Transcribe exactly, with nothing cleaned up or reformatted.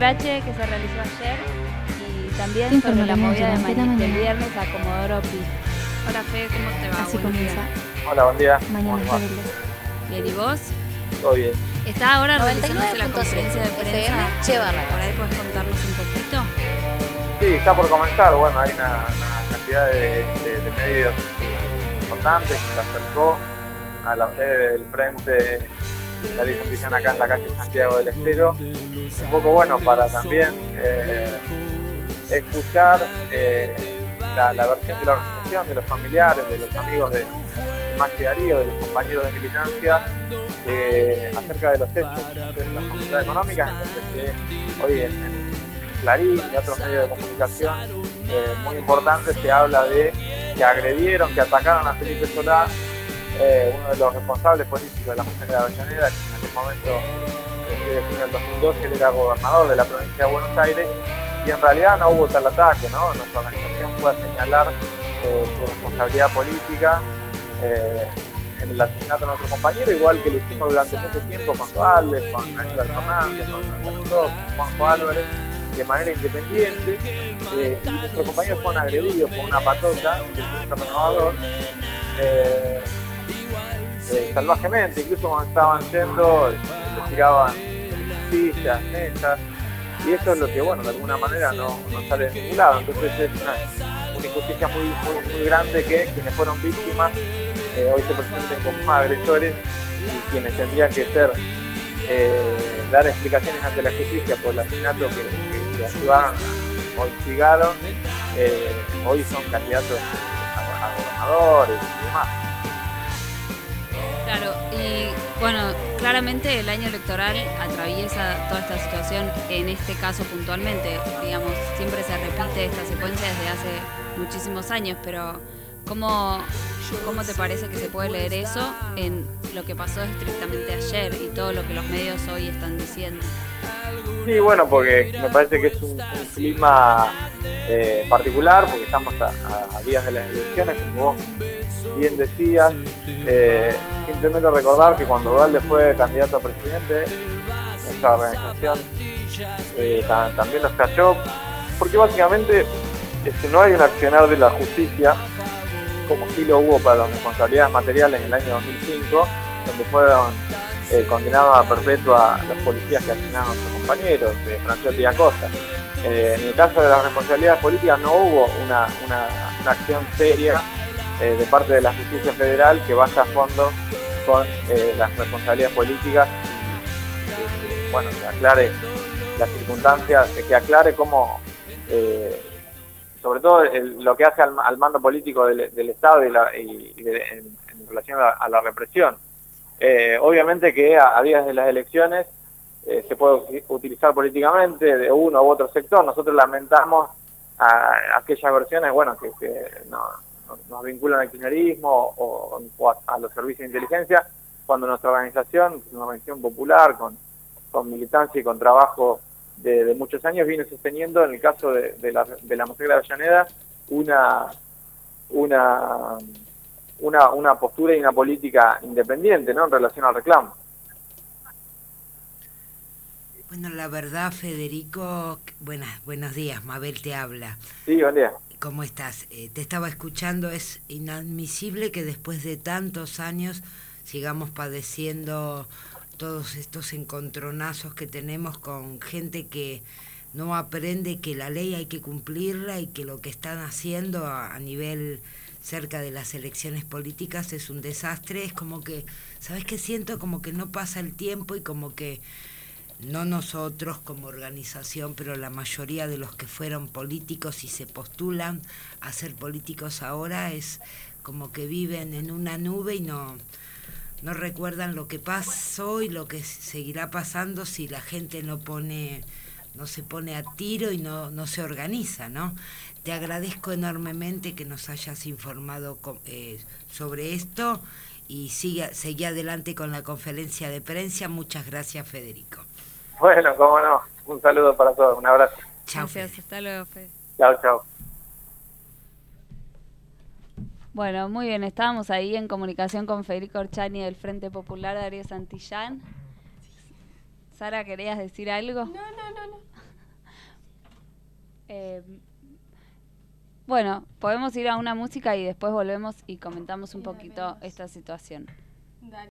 Rache que se realizó ayer y también sobre la movida de mañana del viernes a Comodoro Pi. Hola Fe, ¿cómo te va? Así comienza. Hola, buen día. Mañana rebelde. Bien, ¿y vos? Todo bien. Está ahora realizándose la conferencia de prensa. Che Barra. ¿Por ahí podés contarnos un poquito? Sí, está por comenzar. Bueno, hay una, una cantidad de, de, de medios importantes que se acercó a la sede del frente de la disposición acá en la calle Santiago del Estero. Un poco bueno para también eh, escuchar eh, la, la versión de la organización, de los familiares, de los amigos de Maxi Darío, de los compañeros de militancia, eh, acerca de los hechos de las comunidades económicas. Entonces, que hoy en, en Clarín y otros medios de comunicación eh, muy importantes se habla de que agredieron, que atacaron a Felipe Solá, eh, uno de los responsables políticos de la masacre de Avellaneda, que en aquel momento, en el dos mil doce, él era gobernador de la provincia de Buenos Aires, y en realidad no hubo tal ataque, ¿no? Nuestra organización fue a señalar eh, su responsabilidad política eh, en el asesinato de nuestro compañero, igual que lo hicimos durante mucho tiempo con Toales, con Aníbal Fernández, con, con Juanjo Álvarez, de manera independiente, eh, y nuestros compañeros fueron agredidos por una patota del Centro Renovador, eh, eh, salvajemente, incluso cuando estaban yendo, les tiraban sillas, mesas, y eso es lo que, bueno, de alguna manera no, no sale de ningún lado. Entonces es una, una injusticia muy, muy, muy grande que quienes fueron víctimas eh, hoy se presenten como agresores, y quienes tendrían que ser eh, dar explicaciones ante la justicia por el asesinato que, que, que ayudaron o instigaron, eh, hoy son candidatos a, a gobernadores y demás. Claro, y bueno, claramente el año electoral atraviesa toda esta situación, en este caso puntualmente, digamos, siempre se repite esta secuencia desde hace muchísimos años, pero ¿cómo, cómo te parece que se puede leer eso en lo que pasó estrictamente ayer y todo lo que los medios hoy están diciendo? Sí, bueno, porque me parece que es un, un clima eh, particular, porque estamos a, a días de las elecciones, como vos bien decías. Eh, simplemente recordar que cuando Dualde fue candidato a presidente, nuestra organización eh, ta, también nos cayó, porque básicamente este, no hay un accionar de la justicia, como sí lo hubo para las responsabilidades materiales en el año dos mil cinco, donde fueron eh, condenados a perpetua los policías que asesinaron a nuestros compañeros, de Franciotti y Acosta. Eh, en el caso de las responsabilidades políticas no hubo una, una, una acción seria eh, de parte de la justicia federal que vaya a fondo con eh, las responsabilidades políticas, y, y, bueno, que aclare las circunstancias, que aclare cómo, eh, sobre todo el, lo que hace al, al mando político del, del Estado y, la, y, y de, en, en relación a, a la represión. Eh, obviamente que a, a días de las elecciones eh, se puede utilizar políticamente de uno u otro sector. Nosotros lamentamos a, a aquellas versiones, bueno, que, que no, no, nos vinculan al kirchnerismo o, o a, a los servicios de inteligencia, cuando nuestra organización, que es una organización popular con, con militancia y con trabajo de, de muchos años, viene sosteniendo, en el caso de, de, la, de la masacre de Avellaneda, una una Una, una postura y una política independiente, ¿no?, en relación al reclamo. Bueno, la verdad, Federico, buenas, buenos días, Mabel te habla. Sí, buen día. ¿Cómo estás? Eh, te estaba escuchando, es inadmisible que después de tantos años sigamos padeciendo todos estos encontronazos que tenemos con gente que no aprende que la ley hay que cumplirla y que lo que están haciendo a, a nivel cerca de las elecciones políticas es un desastre. Es como que, ¿sabes qué siento? Como que no pasa el tiempo y como que no nosotros como organización, pero la mayoría de los que fueron políticos y se postulan a ser políticos ahora es como que viven en una nube y no, no recuerdan lo que pasó y lo que seguirá pasando si la gente no pone, no se pone a tiro y no, no se organiza, ¿no? Te agradezco enormemente que nos hayas informado eh, sobre esto y sigue, seguí adelante con la conferencia de prensa. Muchas gracias, Federico. Bueno, cómo no. Un saludo para todos. Un abrazo. Chao. Gracias, hasta luego, Fede. Chao, chao. Bueno, muy bien, estábamos ahí en comunicación con Federico Orchani del Frente Popular, Darío Santillán. Sara, ¿querías decir algo? No, no, no, no. Eh, bueno, podemos ir a una música y después volvemos y comentamos un Y poquito volvemos. esta situación. Dale.